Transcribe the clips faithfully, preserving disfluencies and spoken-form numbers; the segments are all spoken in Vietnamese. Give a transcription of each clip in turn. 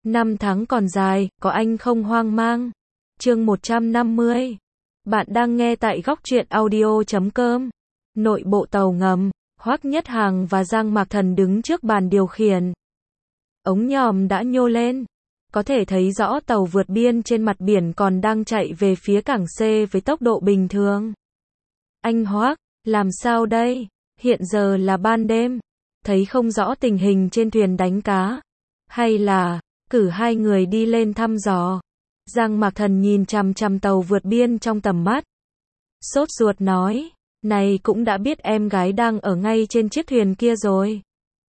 Năm tháng còn dài, có anh không hoang mang. Chương một trăm năm mươi. Bạn đang nghe tại góc truyện audio chấm com. Nội bộ tàu ngầm, Hoắc Nhất Hằng và Giang Mạc Thần đứng trước bàn điều khiển. Ống nhòm đã nhô lên. Có thể thấy rõ tàu vượt biên trên mặt biển còn đang chạy về phía cảng C với tốc độ bình thường. Anh Hoắc, làm sao đây? Hiện giờ là ban đêm. Thấy không rõ tình hình trên thuyền đánh cá. Hay là, cử hai người đi lên thăm dò. Giang Mạc Thần nhìn chằm chằm tàu vượt biên trong tầm mắt. Sốt ruột nói, này cũng đã biết em gái đang ở ngay trên chiếc thuyền kia rồi.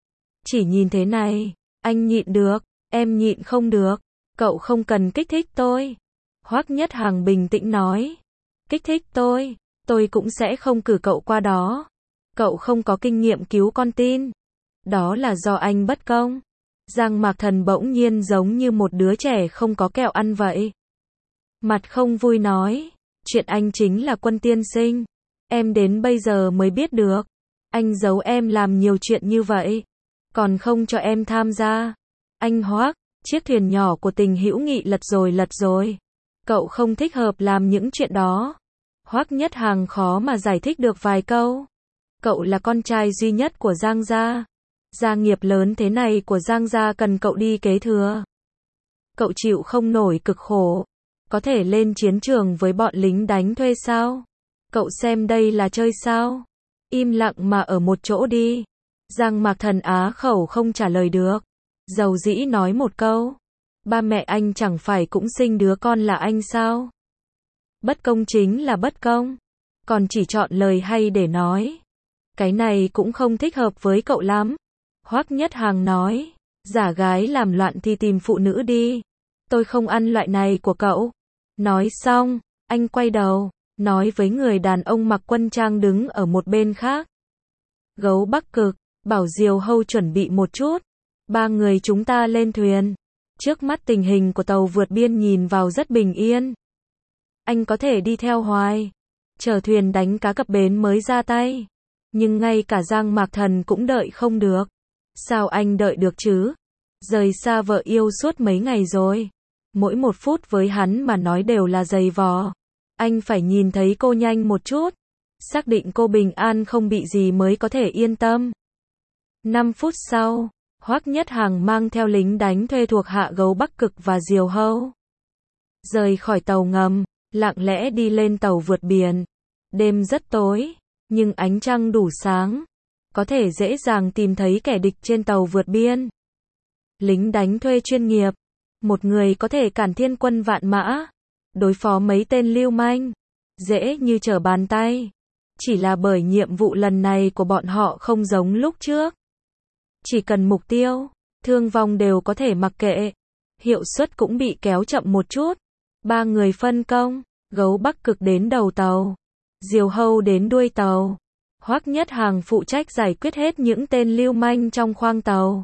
Chỉ nhìn thế này, anh nhịn được, em nhịn không được, cậu không cần kích thích tôi. Hoắc Nhất Hằng bình tĩnh nói, kích thích tôi, tôi cũng sẽ không cử cậu qua đó. Cậu không có kinh nghiệm cứu con tin. Đó là do anh bất công. Giang Mạc Thần bỗng nhiên giống như một đứa trẻ không có kẹo ăn vậy. Mặt không vui nói, chuyện anh chính là Quân tiên sinh. Em đến bây giờ mới biết được. Anh giấu em làm nhiều chuyện như vậy. Còn không cho em tham gia. Anh Hoắc, chiếc thuyền nhỏ của tình hữu nghị lật rồi lật rồi. Cậu không thích hợp làm những chuyện đó. Hoắc Nhất Hằng khó mà giải thích được vài câu. Cậu là con trai duy nhất của Giang gia. Gia nghiệp lớn thế này của Giang gia cần cậu đi kế thừa. Cậu chịu không nổi cực khổ. Có thể lên chiến trường với bọn lính đánh thuê sao? Cậu xem đây là chơi sao? Im lặng mà ở một chỗ đi. Giang Mạc Thần á khẩu không trả lời được. Dầu dĩ nói một câu. Ba mẹ anh chẳng phải cũng sinh đứa con là anh sao? Bất công chính là bất công. Còn chỉ chọn lời hay để nói. Cái này cũng không thích hợp với cậu lắm. Hoắc Nhất Hằng nói, giả gái làm loạn thì tìm phụ nữ đi. Tôi không ăn loại này của cậu. Nói xong, anh quay đầu, nói với người đàn ông mặc quân trang đứng ở một bên khác. Gấu Bắc Cực, bảo Diều Hâu chuẩn bị một chút. Ba người chúng ta lên thuyền. Trước mắt tình hình của tàu vượt biên nhìn vào rất bình yên. Anh có thể đi theo hoài. Chờ thuyền đánh cá cập bến mới ra tay. Nhưng ngay cả Giang Mạc Thần cũng đợi không được. Sao anh đợi được chứ? Rời xa vợ yêu suốt mấy ngày rồi. Mỗi một phút với hắn mà nói đều là giày vò. Anh phải nhìn thấy cô nhanh một chút. Xác định cô bình an không bị gì mới có thể yên tâm. Năm phút sau, Hoắc Nhất Hằng mang theo lính đánh thuê thuộc hạ Gấu Bắc Cực và Diều Hâu. Rời khỏi tàu ngầm, lặng lẽ đi lên tàu vượt biển. Đêm rất tối, nhưng ánh trăng đủ sáng. Có thể dễ dàng tìm thấy kẻ địch trên tàu vượt biên. Lính đánh thuê chuyên nghiệp. Một người có thể cản thiên quân vạn mã. Đối phó mấy tên lưu manh. Dễ như trở bàn tay. Chỉ là bởi nhiệm vụ lần này của bọn họ không giống lúc trước. Chỉ cần mục tiêu, thương vong đều có thể mặc kệ. Hiệu suất cũng bị kéo chậm một chút. Ba người phân công. Gấu Bắc Cực đến đầu tàu. Diều Hâu đến đuôi tàu. Hoắc Nhất Hằng phụ trách giải quyết hết những tên lưu manh trong khoang tàu.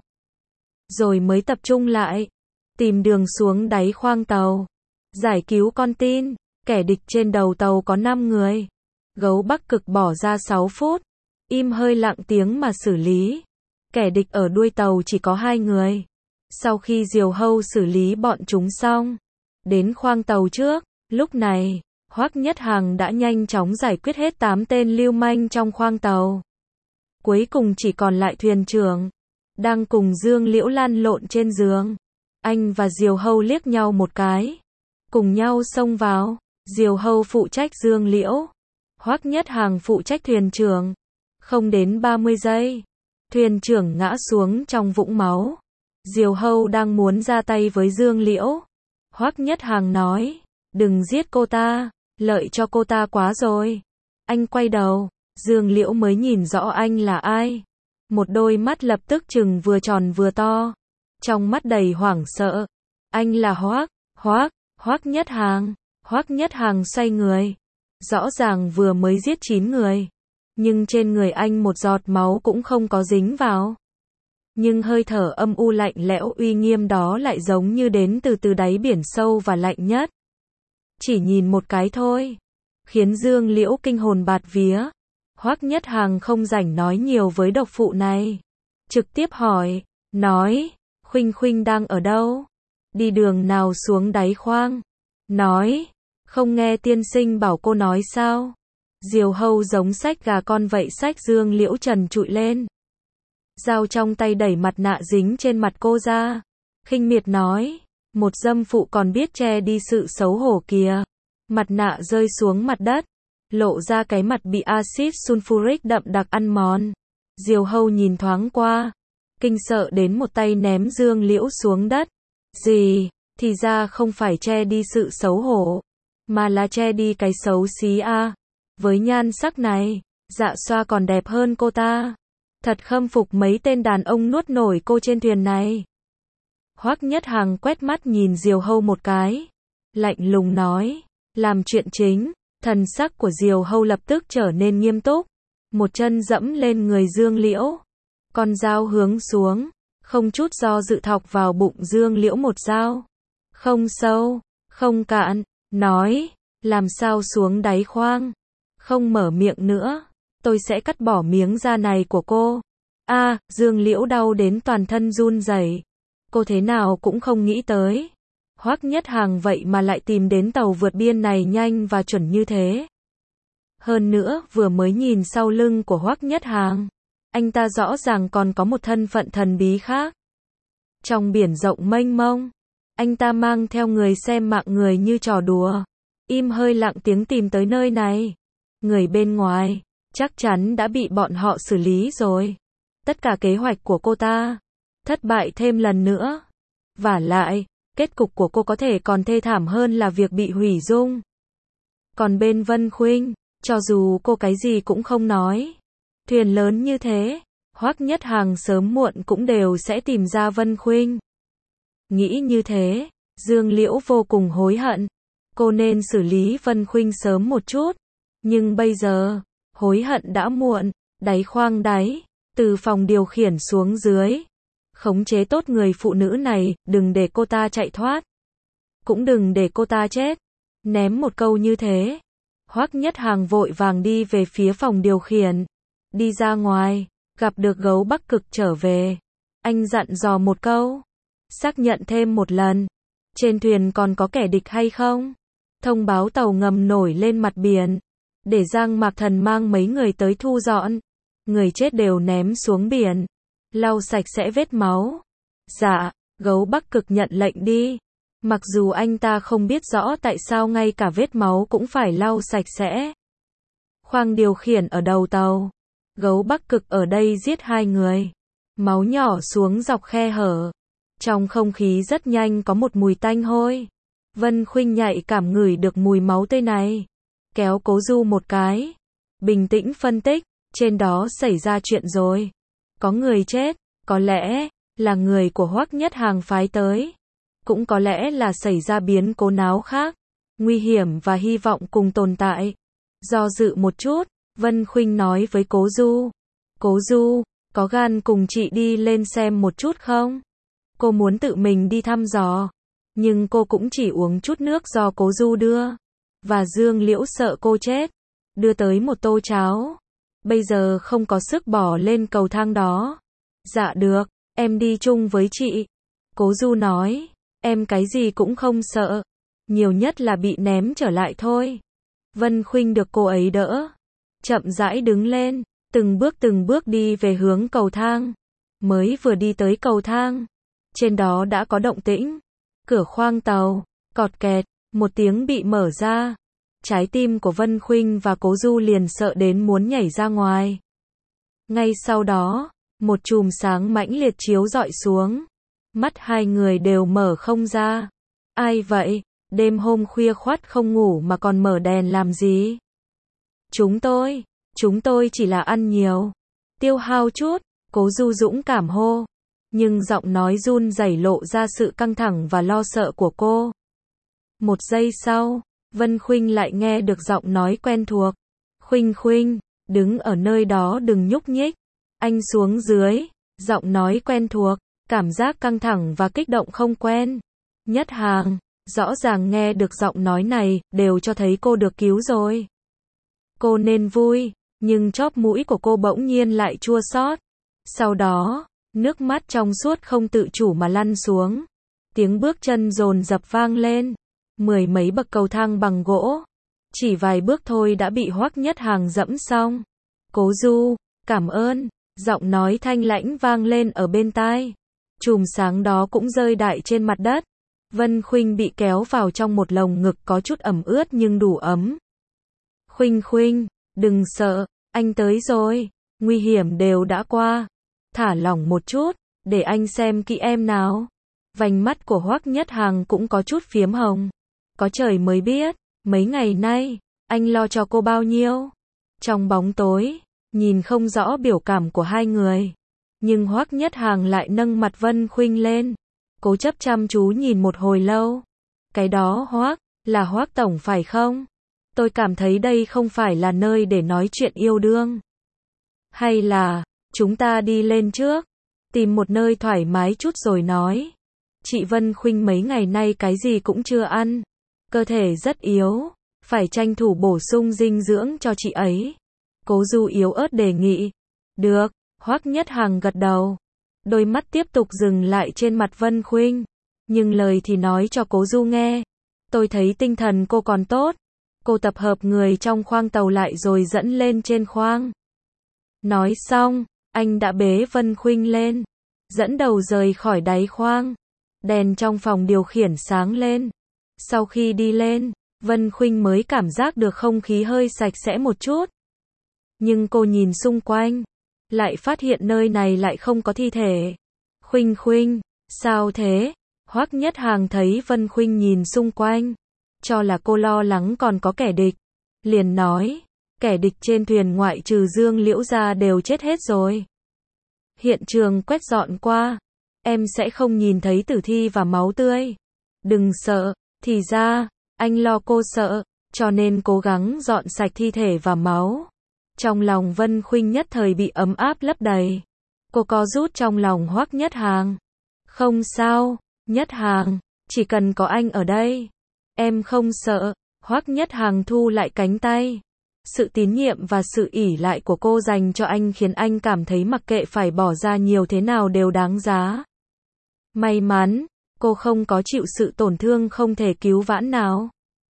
Rồi mới tập trung lại. Tìm đường xuống đáy khoang tàu. Giải cứu con tin. Kẻ địch trên đầu tàu có năm người. Gấu Bắc Cực bỏ ra sáu phút. Im hơi lặng tiếng mà xử lý. Kẻ địch ở đuôi tàu chỉ có hai người. Sau khi Diều Hâu xử lý bọn chúng xong. Đến khoang tàu trước. Lúc này, Hoắc Nhất Hằng đã nhanh chóng giải quyết hết tám tên lưu manh trong khoang tàu. Cuối cùng chỉ còn lại thuyền trưởng. Đang cùng Dương Liễu lăn lộn trên giường. Anh và Diều Hâu liếc nhau một cái. Cùng nhau xông vào. Diều Hâu phụ trách Dương Liễu. Hoắc Nhất Hằng phụ trách thuyền trưởng. Không đến ba mươi giây. Thuyền trưởng ngã xuống trong vũng máu. Diều Hâu đang muốn ra tay với Dương Liễu. Hoắc Nhất Hằng nói. Đừng giết cô ta. Lợi cho cô ta quá rồi. Anh quay đầu. Dương Liễu mới nhìn rõ anh là ai. Một đôi mắt lập tức trừng vừa tròn vừa to. Trong mắt đầy hoảng sợ. Anh là Hoắc. Hoắc. Hoắc Nhất Hằng. Hoắc Nhất Hằng xoay người. Rõ ràng vừa mới giết chín người. Nhưng trên người anh một giọt máu cũng không có dính vào. Nhưng hơi thở âm u lạnh lẽo uy nghiêm đó lại giống như đến từ từ đáy biển sâu và lạnh nhất. Chỉ nhìn một cái thôi. Khiến Dương Liễu kinh hồn bạt vía. Hoắc Nhất Hằng không rảnh nói nhiều với độc phụ này. Trực tiếp hỏi. Nói. Khuynh Khuynh đang ở đâu? đi đường nào xuống đáy khoang. Nói, không nghe tiên sinh bảo cô nói sao? Diều Hâu giống xách gà con vậy xách Dương Liễu trần trụi lên. Dao trong tay đẩy mặt nạ dính trên mặt cô ra. Khinh miệt nói, một dâm phụ còn biết che đi sự xấu hổ kìa. Mặt nạ rơi xuống mặt đất, lộ ra cái mặt bị axit sulfuric đậm đặc ăn mòn. Diều Hâu nhìn thoáng qua, kinh sợ đến một tay ném Dương Liễu xuống đất. Gì, thì ra không phải che đi sự xấu hổ, mà là che đi cái xấu xí a. Với nhan sắc này, Dạ Xoa còn đẹp hơn cô ta. Thật khâm phục mấy tên đàn ông nuốt nổi cô trên thuyền này. Hoắc Nhất Hằng quét mắt nhìn Diều Hâu một cái, lạnh lùng nói, làm chuyện chính. Thần sắc của Diều Hâu lập tức trở nên nghiêm túc, một chân dẫm lên người Dương Liễu, con dao hướng xuống, không chút do dự thọc vào bụng Dương Liễu một dao. Không sâu, không cạn, nói, làm sao xuống đáy khoang, không mở miệng nữa, tôi sẽ cắt bỏ miếng da này của cô. A, à, Dương Liễu đau đến toàn thân run rẩy. Cô thế nào cũng không nghĩ tới, Hoắc Nhất Hằng vậy mà lại tìm đến tàu vượt biên này nhanh và chuẩn như thế. Hơn nữa, vừa mới nhìn sau lưng của Hoắc Nhất Hằng, anh ta rõ ràng còn có một thân phận thần bí khác. Trong biển rộng mênh mông, anh ta mang theo người xem mạng người như trò đùa, im hơi lặng tiếng tìm tới nơi này. Người bên ngoài, chắc chắn đã bị bọn họ xử lý rồi. Tất cả kế hoạch của cô ta, thất bại thêm lần nữa. Vả lại, kết cục của cô có thể còn thê thảm hơn là việc bị hủy dung. Còn bên Vân Khuynh, cho dù cô cái gì cũng không nói, thuyền lớn như thế, Hoắc Nhất Hằng sớm muộn cũng đều sẽ tìm ra Vân Khuynh. Nghĩ như thế, Dương Liễu vô cùng hối hận. Cô nên xử lý Vân Khuynh sớm một chút. Nhưng bây giờ, hối hận đã muộn. Đáy khoang đáy, từ phòng điều khiển xuống dưới. Khống chế tốt người phụ nữ này, đừng để cô ta chạy thoát. Cũng đừng để cô ta chết. Ném một câu như thế, Hoắc Nhất Hằng vội vàng đi về phía phòng điều khiển. Đi ra ngoài, gặp được Gấu Bắc Cực trở về. Anh dặn dò một câu, xác nhận thêm một lần, trên thuyền còn có kẻ địch hay không? Thông báo tàu ngầm nổi lên mặt biển, để Giang Mạc Thần mang mấy người tới thu dọn. Người chết đều ném xuống biển, lau sạch sẽ vết máu. Dạ, Gấu Bắc Cực nhận lệnh đi. Mặc dù anh ta không biết rõ tại sao ngay cả vết máu cũng phải lau sạch sẽ. Khoang điều khiển ở đầu tàu, Gấu Bắc Cực ở đây giết hai người. Máu nhỏ xuống dọc khe hở. Trong không khí rất nhanh có một mùi tanh hôi. Vân Khuynh nhạy cảm ngửi được mùi máu tươi này. Kéo Cố Du một cái. Bình tĩnh phân tích, trên đó xảy ra chuyện rồi. Có người chết, có lẽ là người của Hoắc Nhất Hằng phái tới. Cũng có lẽ là xảy ra biến cố náo khác. Nguy hiểm và hy vọng cùng tồn tại. Do dự một chút, Vân Khuynh nói với Cố Du. Cố Du, có gan cùng chị đi lên xem một chút không? Cô muốn tự mình đi thăm dò. Nhưng cô cũng chỉ uống chút nước do Cố Du đưa. Và Dương Liễu sợ cô chết. Đưa tới một tô cháo. Bây giờ không có sức bỏ lên cầu thang đó. Dạ được, em đi chung với chị. Cố Du nói. Em cái gì cũng không sợ. Nhiều nhất là bị ném trở lại thôi. Vân Khuynh được cô ấy đỡ. Chậm rãi đứng lên. Từng bước từng bước đi về hướng cầu thang. Mới vừa đi tới cầu thang, trên đó đã có động tĩnh. Cửa khoang tàu, cọt kẹt, một tiếng bị mở ra. Trái tim của Vân Khuynh và Cố Du liền sợ đến muốn nhảy ra ngoài. Ngay sau đó, một chùm sáng mãnh liệt chiếu rọi xuống. Mắt hai người đều mở không ra. Ai vậy? Đêm hôm khuya khoắt không ngủ mà còn mở đèn làm gì? Chúng tôi, chúng tôi chỉ là ăn nhiều, tiêu hao chút, Cố Du dũng cảm hô. Nhưng giọng nói run rẩy lộ ra sự căng thẳng và lo sợ của cô. Một giây sau, Vân Khuynh lại nghe được giọng nói quen thuộc. Khuynh Khuynh, đứng ở nơi đó đừng nhúc nhích. Anh xuống dưới, giọng nói quen thuộc, cảm giác căng thẳng và kích động không quen. Nhất Hằng, rõ ràng nghe được giọng nói này, đều cho thấy cô được cứu rồi. Cô nên vui, nhưng chóp mũi của cô bỗng nhiên lại chua xót. Sau đó, nước mắt trong suốt không tự chủ mà lăn xuống. Tiếng bước chân dồn dập vang lên. Mười mấy bậc cầu thang bằng gỗ. Chỉ vài bước thôi đã bị Hoắc Nhất Hàng dẫm xong. Cố Du, cảm ơn. Giọng nói thanh lãnh vang lên ở bên tai. Chùm sáng đó cũng rơi đại trên mặt đất. Vân Khuynh bị kéo vào trong một lồng ngực có chút ẩm ướt nhưng đủ ấm. Khuynh Khuynh, đừng sợ, anh tới rồi. Nguy hiểm đều đã qua. Thả lỏng một chút, để anh xem kỹ em nào. Vành mắt của Hoắc Nhất Hàng cũng có chút phiếm hồng. Có trời mới biết, mấy ngày nay, anh lo cho cô bao nhiêu. Trong bóng tối, nhìn không rõ biểu cảm của hai người. Nhưng Hoắc Nhất Hàng lại nâng mặt Vân Khuynh lên. Cố chấp chăm chú nhìn một hồi lâu. Cái đó Hoắc, là Hoắc tổng phải không? Tôi cảm thấy đây không phải là nơi để nói chuyện yêu đương. Hay là, chúng ta đi lên trước, tìm một nơi thoải mái chút rồi nói. Chị Vân Khuynh mấy ngày nay cái gì cũng chưa ăn. Cơ thể rất yếu, phải tranh thủ bổ sung dinh dưỡng cho chị ấy. Cố Du yếu ớt đề nghị. Được, Hoắc Nhất Hàng gật đầu. Đôi mắt tiếp tục dừng lại trên mặt Vân Khuynh. Nhưng lời thì nói cho Cố Du nghe. Tôi thấy tinh thần cô còn tốt. Cô tập hợp người trong khoang tàu lại rồi dẫn lên trên khoang. Nói xong, anh đã bế Vân Khuynh lên. Dẫn đầu rời khỏi đáy khoang. Đèn trong phòng điều khiển sáng lên. Sau khi đi lên, Vân Khuynh mới cảm giác được không khí hơi sạch sẽ một chút. Nhưng cô nhìn xung quanh, lại phát hiện nơi này lại không có thi thể. Khuynh Khuynh, sao thế? Hoắc Nhất Hàng thấy Vân Khuynh nhìn xung quanh, cho là cô lo lắng còn có kẻ địch. Liền nói, kẻ địch trên thuyền ngoại trừ Dương Liễu ra đều chết hết rồi. Hiện trường quét dọn qua, em sẽ không nhìn thấy tử thi và máu tươi. Đừng sợ, thì ra, anh lo cô sợ, cho nên cố gắng dọn sạch thi thể và máu. Trong lòng Vân Khuynh nhất thời bị ấm áp lấp đầy. Cô co rút trong lòng Hoắc Nhất Hàng. Không sao, Nhất Hàng, chỉ cần có anh ở đây, em không sợ. Hoắc Nhất Hàng thu lại cánh tay. Sự tín nhiệm và sự ỷ lại của cô dành cho anh khiến anh cảm thấy mặc kệ phải bỏ ra nhiều thế nào đều đáng giá. May mắn, cô không có chịu sự tổn thương không thể cứu vãn nào.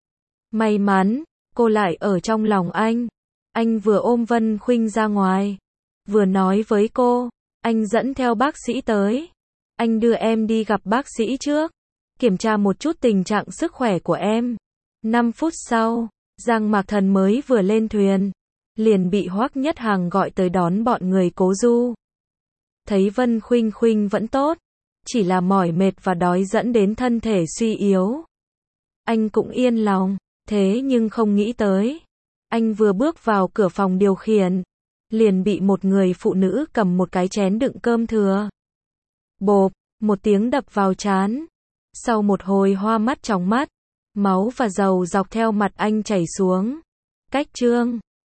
May mắn, cô lại ở trong lòng anh. Anh vừa ôm Vân Khuynh ra ngoài, vừa nói với cô, anh dẫn theo bác sĩ tới. Anh đưa em đi gặp bác sĩ trước, kiểm tra một chút tình trạng sức khỏe của em. Năm phút sau, Giang Mạc Thần mới vừa lên thuyền, liền bị Hoắc Nhất Hàng gọi tới đón bọn người Cố Du. Thấy Vân Khuynh Khuynh vẫn tốt, chỉ là mỏi mệt và đói dẫn đến thân thể suy yếu. Anh cũng yên lòng, thế nhưng không nghĩ tới. Anh vừa bước vào cửa phòng điều khiển, liền bị một người phụ nữ cầm một cái chén đựng cơm thừa. Bộp, một tiếng đập vào trán. Sau một hồi hoa mắt chóng mắt, máu và dầu dọc theo mặt anh chảy xuống. Cách trương,